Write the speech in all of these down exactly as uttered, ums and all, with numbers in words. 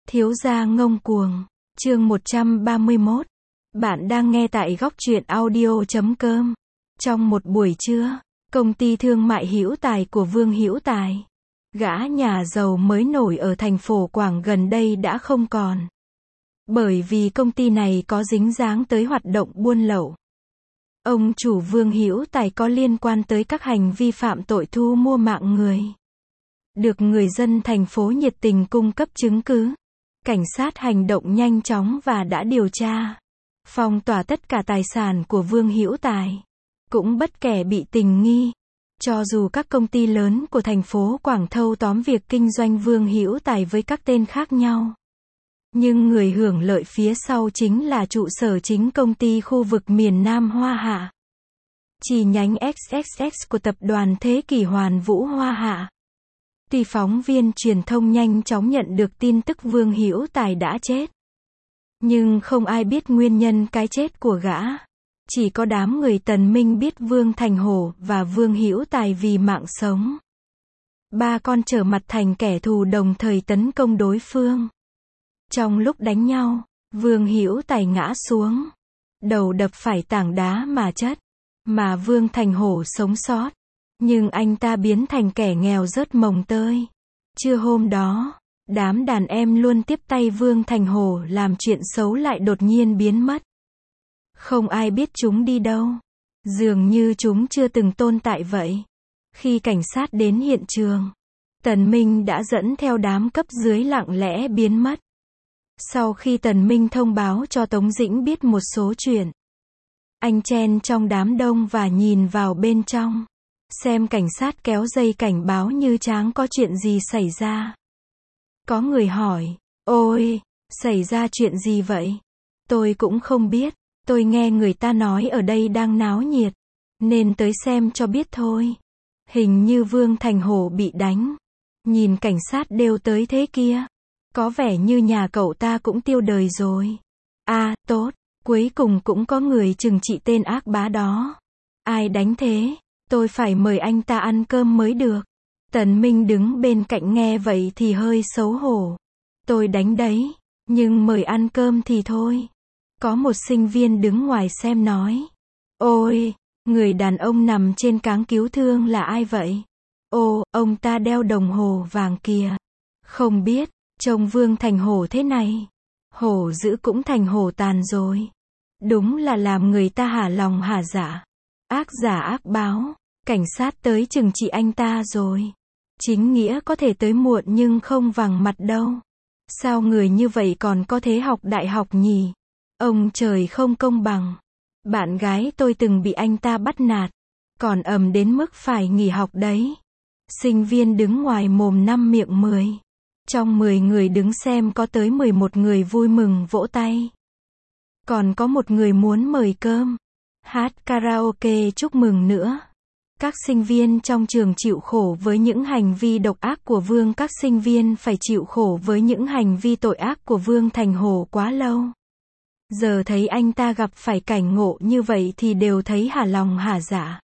Thiếu gia ngông cuồng, chương một trăm ba mươi mốt. Bạn đang nghe tại góc truyện audio chấm com. Trong một buổi trưa, công ty thương mại Hữu Tài của Vương Hữu Tài, gã nhà giàu mới nổi ở thành phố Quảng gần đây đã không còn. Bởi vì công ty này có dính dáng tới hoạt động buôn lậu. Ông chủ Vương Hữu Tài có liên quan tới các hành vi phạm tội thu mua mạng người. Được người dân thành phố nhiệt tình cung cấp chứng cứ. Cảnh sát hành động nhanh chóng và đã điều tra, phong tỏa tất cả tài sản của Vương Hữu Tài. Cũng bất kể bị tình nghi. Cho dù các công ty lớn của thành phố Quảng thâu tóm việc kinh doanh Vương Hữu Tài với các tên khác nhau. Nhưng người hưởng lợi phía sau chính là trụ sở chính công ty khu vực miền Nam Hoa Hạ. Chi nhánh ích ích ích của tập đoàn Thế Kỷ Hoàn Vũ Hoa Hạ. Tuy phóng viên truyền thông nhanh chóng nhận được tin tức Vương Hữu Tài đã chết. Nhưng không ai biết nguyên nhân cái chết của gã. Chỉ có đám người Tần Minh biết Vương Thành Hổ và Vương Hữu Tài vì mạng sống. Ba con trở mặt thành kẻ thù đồng thời tấn công đối phương. Trong lúc đánh nhau, Vương Hữu Tài ngã xuống. Đầu đập phải tảng đá mà chết. Mà Vương Thành Hổ sống sót. Nhưng anh ta biến thành kẻ nghèo rớt mồng tơi. Trưa hôm đó, đám đàn em luôn tiếp tay Vương Thành Hổ làm chuyện xấu lại đột nhiên biến mất. Không ai biết chúng đi đâu. Dường như chúng chưa từng tồn tại vậy. Khi cảnh sát đến hiện trường, Tần Minh đã dẫn theo đám cấp dưới lặng lẽ biến mất. Sau khi Tần Minh thông báo cho Tống Dĩnh biết một số chuyện, anh chen trong đám đông và nhìn vào bên trong. Xem cảnh sát kéo dây cảnh báo như tráng có chuyện gì xảy ra. Có người hỏi, ôi, xảy ra chuyện gì vậy? Tôi cũng không biết, tôi nghe người ta nói ở đây đang náo nhiệt, nên tới xem cho biết thôi. Hình như Vương Thành Hổ bị đánh. Nhìn cảnh sát đều tới thế kia. Có vẻ như nhà cậu ta cũng tiêu đời rồi. À, tốt, cuối cùng cũng có người trừng trị tên ác bá đó. Ai đánh thế? Tôi phải mời anh ta ăn cơm mới được. Tần Minh đứng bên cạnh nghe vậy thì hơi xấu hổ. Tôi đánh đấy, nhưng mời ăn cơm thì thôi. Có một sinh viên đứng ngoài xem nói. Ôi, người đàn ông nằm trên cáng cứu thương là ai vậy? Ồ, ông ta đeo đồng hồ vàng kìa. Không biết, trông Vương Thành Hổ thế này. Hổ dữ cũng thành hổ tàn rồi. Đúng là làm người ta hả lòng hả dạ. Ác giả ác báo. Cảnh sát tới trừng trị anh ta rồi. Chính nghĩa có thể tới muộn nhưng không vàng mặt đâu. Sao người như vậy còn có thể học đại học nhỉ? Ông trời không công bằng. Bạn gái tôi từng bị anh ta bắt nạt. Còn ầm đến mức phải nghỉ học đấy. Sinh viên đứng ngoài mồm năm miệng mười. Trong mười người đứng xem có tới mười một người vui mừng vỗ tay. Còn có một người muốn mời cơm. Hát karaoke chúc mừng nữa. Các sinh viên trong trường chịu khổ với những hành vi độc ác của Vương. Các sinh viên phải chịu khổ với những hành vi tội ác của Vương Thành Hổ quá lâu. Giờ thấy anh ta gặp phải cảnh ngộ như vậy thì đều thấy hả lòng hả dạ.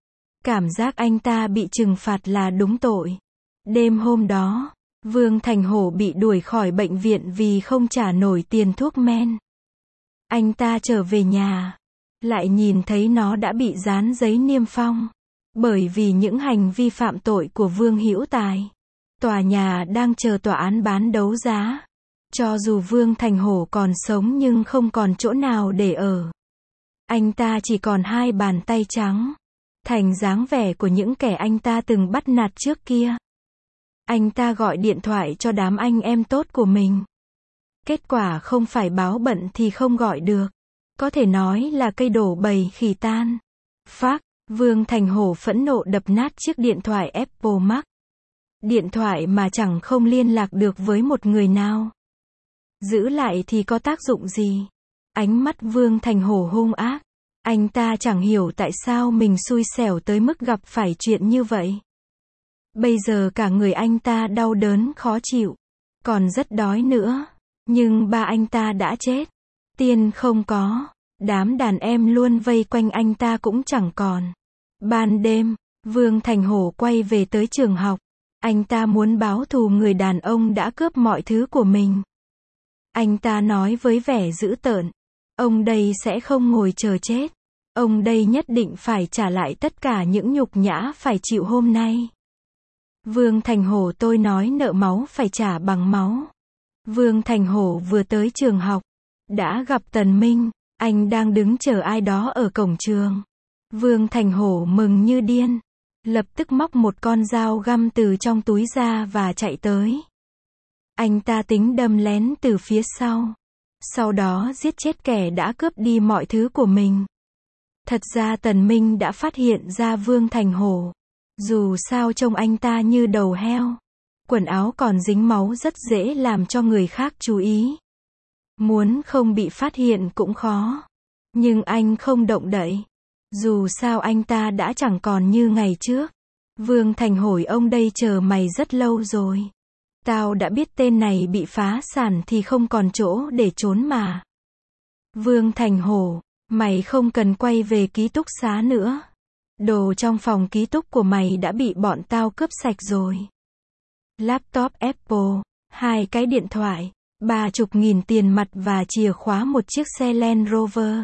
Cảm giác anh ta bị trừng phạt là đúng tội. Đêm hôm đó, Vương Thành Hổ bị đuổi khỏi bệnh viện vì không trả nổi tiền thuốc men. Anh ta trở về nhà, lại nhìn thấy nó đã bị dán giấy niêm phong. Bởi vì những hành vi phạm tội của Vương Hữu Tài, tòa nhà đang chờ tòa án bán đấu giá. Cho dù Vương Thành Hổ còn sống nhưng không còn chỗ nào để ở. Anh ta chỉ còn hai bàn tay trắng, thành dáng vẻ của những kẻ anh ta từng bắt nạt trước kia. Anh ta gọi điện thoại cho đám anh em tốt của mình. Kết quả không phải báo bận thì không gọi được. Có thể nói là cây đổ bầy khỉ tan. Phác. Vương Thành Hổ phẫn nộ đập nát chiếc điện thoại Apple Max. Điện thoại mà chẳng không liên lạc được với một người nào. Giữ lại thì có tác dụng gì? Ánh mắt Vương Thành Hổ hung ác. Anh ta chẳng hiểu tại sao mình xui xẻo tới mức gặp phải chuyện như vậy. Bây giờ cả người anh ta đau đớn khó chịu. Còn rất đói nữa. Nhưng ba anh ta đã chết. Tiền không có. Đám đàn em luôn vây quanh anh ta cũng chẳng còn. Ban đêm, Vương Thành Hổ quay về tới trường học. Anh ta muốn báo thù người đàn ông đã cướp mọi thứ của mình. Anh ta nói với vẻ dữ tợn. Ông đây sẽ không ngồi chờ chết. Ông đây nhất định phải trả lại tất cả những nhục nhã phải chịu hôm nay. Vương Thành Hổ, tôi nói nợ máu phải trả bằng máu. Vương Thành Hổ vừa tới trường học, đã gặp Tần Minh, anh đang đứng chờ ai đó ở cổng trường. Vương Thành Hổ mừng như điên, lập tức móc một con dao găm từ trong túi ra và chạy tới. Anh ta tính đâm lén từ phía sau, sau đó giết chết kẻ đã cướp đi mọi thứ của mình. Thật ra Tần Minh đã phát hiện ra Vương Thành Hổ. Dù sao trông anh ta như đầu heo, quần áo còn dính máu rất dễ làm cho người khác chú ý. Muốn không bị phát hiện cũng khó. Nhưng anh không động đậy. Dù sao anh ta đã chẳng còn như ngày trước. Vương Thành Hổ, ông đây chờ mày rất lâu rồi. Tao đã biết tên này bị phá sản thì không còn chỗ để trốn mà. Vương Thành Hổ, mày không cần quay về ký túc xá nữa. Đồ trong phòng ký túc của mày đã bị bọn tao cướp sạch rồi. Laptop Apple, hai cái điện thoại, ba chục nghìn tiền mặt và chìa khóa một chiếc xe Land Rover.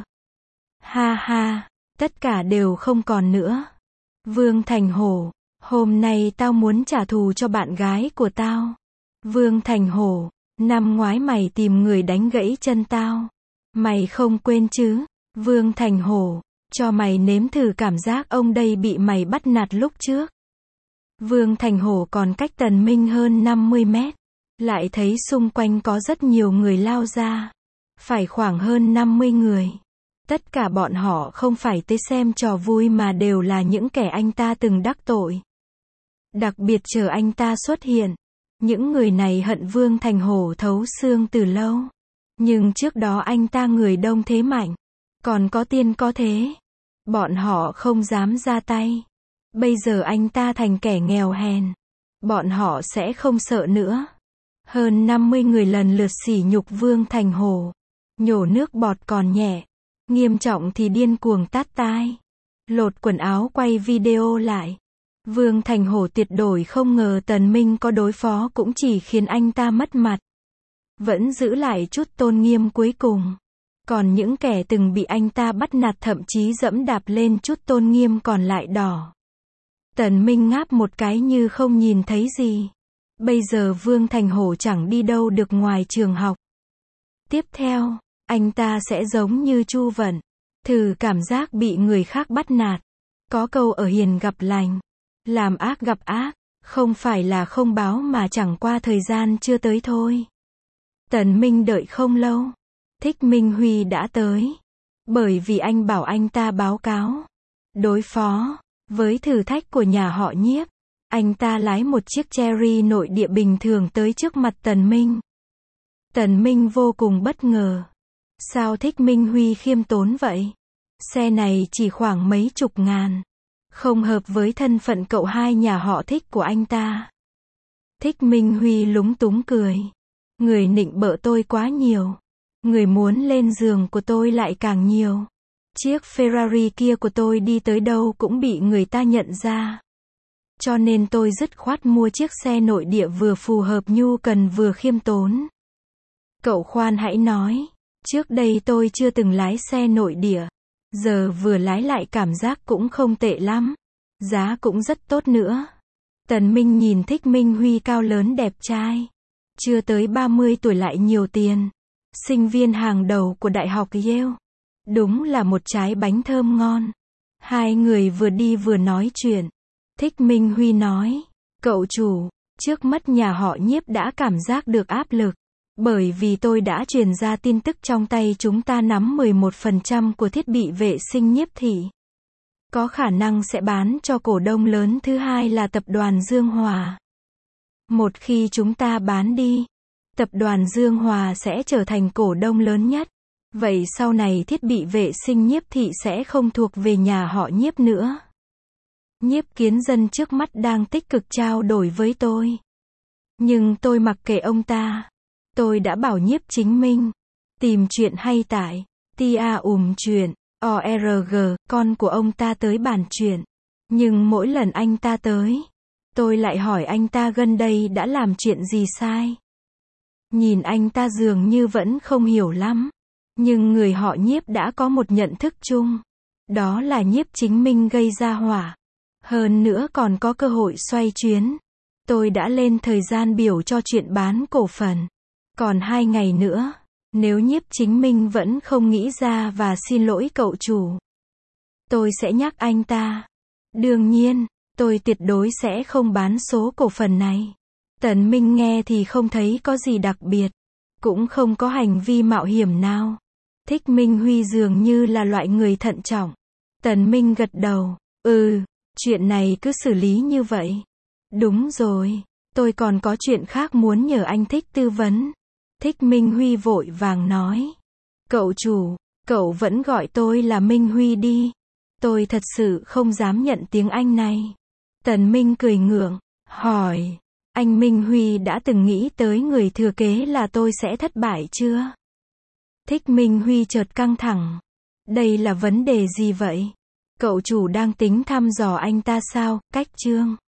Ha ha, tất cả đều không còn nữa. Vương Thành Hổ, hôm nay tao muốn trả thù cho bạn gái của tao. Vương Thành Hổ, năm ngoái mày tìm người đánh gãy chân tao. Mày không quên chứ? Vương Thành Hổ, cho mày nếm thử cảm giác ông đây bị mày bắt nạt lúc trước. Vương Thành Hổ còn cách Tần Minh hơn năm mươi mét. Lại thấy xung quanh có rất nhiều người lao ra. Phải khoảng hơn năm mươi người. Tất cả bọn họ không phải tới xem trò vui mà đều là những kẻ anh ta từng đắc tội. Đặc biệt chờ anh ta xuất hiện. Những người này hận Vương Thành Hổ thấu xương từ lâu. Nhưng trước đó anh ta người đông thế mạnh. Còn có tiền có thế. Bọn họ không dám ra tay. Bây giờ anh ta thành kẻ nghèo hèn. Bọn họ sẽ không sợ nữa. Hơn năm mươi người lần lượt sỉ nhục Vương Thành Hổ. Nhổ nước bọt còn nhẹ. Nghiêm trọng thì điên cuồng tát tai. Lột quần áo quay video lại. Vương Thành Hổ tuyệt đối không ngờ Tần Minh có đối phó cũng chỉ khiến anh ta mất mặt. Vẫn giữ lại chút tôn nghiêm cuối cùng. Còn những kẻ từng bị anh ta bắt nạt thậm chí dẫm đạp lên chút tôn nghiêm còn lại đỏ. Tần Minh ngáp một cái như không nhìn thấy gì. Bây giờ Vương Thành Hổ chẳng đi đâu được ngoài trường học. Tiếp theo, anh ta sẽ giống như Chu Vận. Thử cảm giác bị người khác bắt nạt. Có câu ở hiền gặp lành. Làm ác gặp ác. Không phải là không báo mà chẳng qua thời gian chưa tới thôi. Tần Minh đợi không lâu. Thích Minh Huy đã tới. Bởi vì anh bảo anh ta báo cáo. Đối phó với thử thách của nhà họ Nhiếp. Anh ta lái một chiếc Cherry nội địa bình thường tới trước mặt Tần Minh. Tần Minh vô cùng bất ngờ. Sao Thích Minh Huy khiêm tốn vậy? Xe này chỉ khoảng mấy chục ngàn. Không hợp với thân phận cậu hai nhà họ Thích của anh ta. Thích Minh Huy lúng túng cười. Người nịnh bợ tôi quá nhiều. Người muốn lên giường của tôi lại càng nhiều. Chiếc Ferrari kia của tôi đi tới đâu cũng bị người ta nhận ra. Cho nên tôi dứt khoát mua chiếc xe nội địa vừa phù hợp nhu cần vừa khiêm tốn. Cậu khoan hãy nói. Trước đây tôi chưa từng lái xe nội địa. Giờ vừa lái lại cảm giác cũng không tệ lắm. Giá cũng rất tốt nữa. Tần Minh nhìn Thích Minh Huy cao lớn đẹp trai. Chưa tới ba mươi tuổi lại nhiều tiền. Sinh viên hàng đầu của Đại học Yale. Đúng là một trái bánh thơm ngon. Hai người vừa đi vừa nói chuyện. Thích Minh Huy nói. Cậu chủ, trước mắt nhà họ Nhiếp đã cảm giác được áp lực. Bởi vì tôi đã truyền ra tin tức trong tay chúng ta nắm mười một phần trăm của thiết bị vệ sinh Nhiếp thị. Có khả năng sẽ bán cho cổ đông lớn thứ hai là tập đoàn Dương Hòa. Một khi chúng ta bán đi, tập đoàn Dương Hòa sẽ trở thành cổ đông lớn nhất. Vậy sau này thiết bị vệ sinh Nhiếp thị sẽ không thuộc về nhà họ Nhiếp nữa. Nhiếp Kiến Dân trước mắt đang tích cực trao đổi với tôi. Nhưng tôi mặc kệ ông ta. Tôi đã bảo Nhiếp Chính Minh tìm chuyện hay tại tia ùm chuyện o rờ giê, con của ông ta tới bàn chuyện. Nhưng mỗi lần anh ta tới, tôi lại hỏi anh ta gần đây đã làm chuyện gì sai. Nhìn anh ta dường như vẫn không hiểu lắm. Nhưng người họ Nhiếp đã có một nhận thức chung. Đó là Nhiếp Chính Minh gây ra hỏa. Hơn nữa còn có cơ hội xoay chuyến. Tôi đã lên thời gian biểu cho chuyện bán cổ phần. Còn hai ngày nữa, nếu Nhiếp Chính Minh vẫn không nghĩ ra và xin lỗi cậu chủ, tôi sẽ nhắc anh ta. Đương nhiên, tôi tuyệt đối sẽ không bán số cổ phần này. Tần Minh nghe thì không thấy có gì đặc biệt. Cũng không có hành vi mạo hiểm nào. Thích Minh Huy dường như là loại người thận trọng. Tần Minh gật đầu. Ừ, chuyện này cứ xử lý như vậy. Đúng rồi, tôi còn có chuyện khác muốn nhờ anh Thích tư vấn. Thích Minh Huy vội vàng nói. Cậu chủ, cậu vẫn gọi tôi là Minh Huy đi. Tôi thật sự không dám nhận tiếng Anh này. Tần Minh cười ngượng, hỏi. Anh Minh Huy đã từng nghĩ tới người thừa kế là tôi sẽ thất bại chưa? Thích Minh Huy chợt căng thẳng. Đây là vấn đề gì vậy? Cậu chủ đang tính thăm dò anh ta sao? Cách chương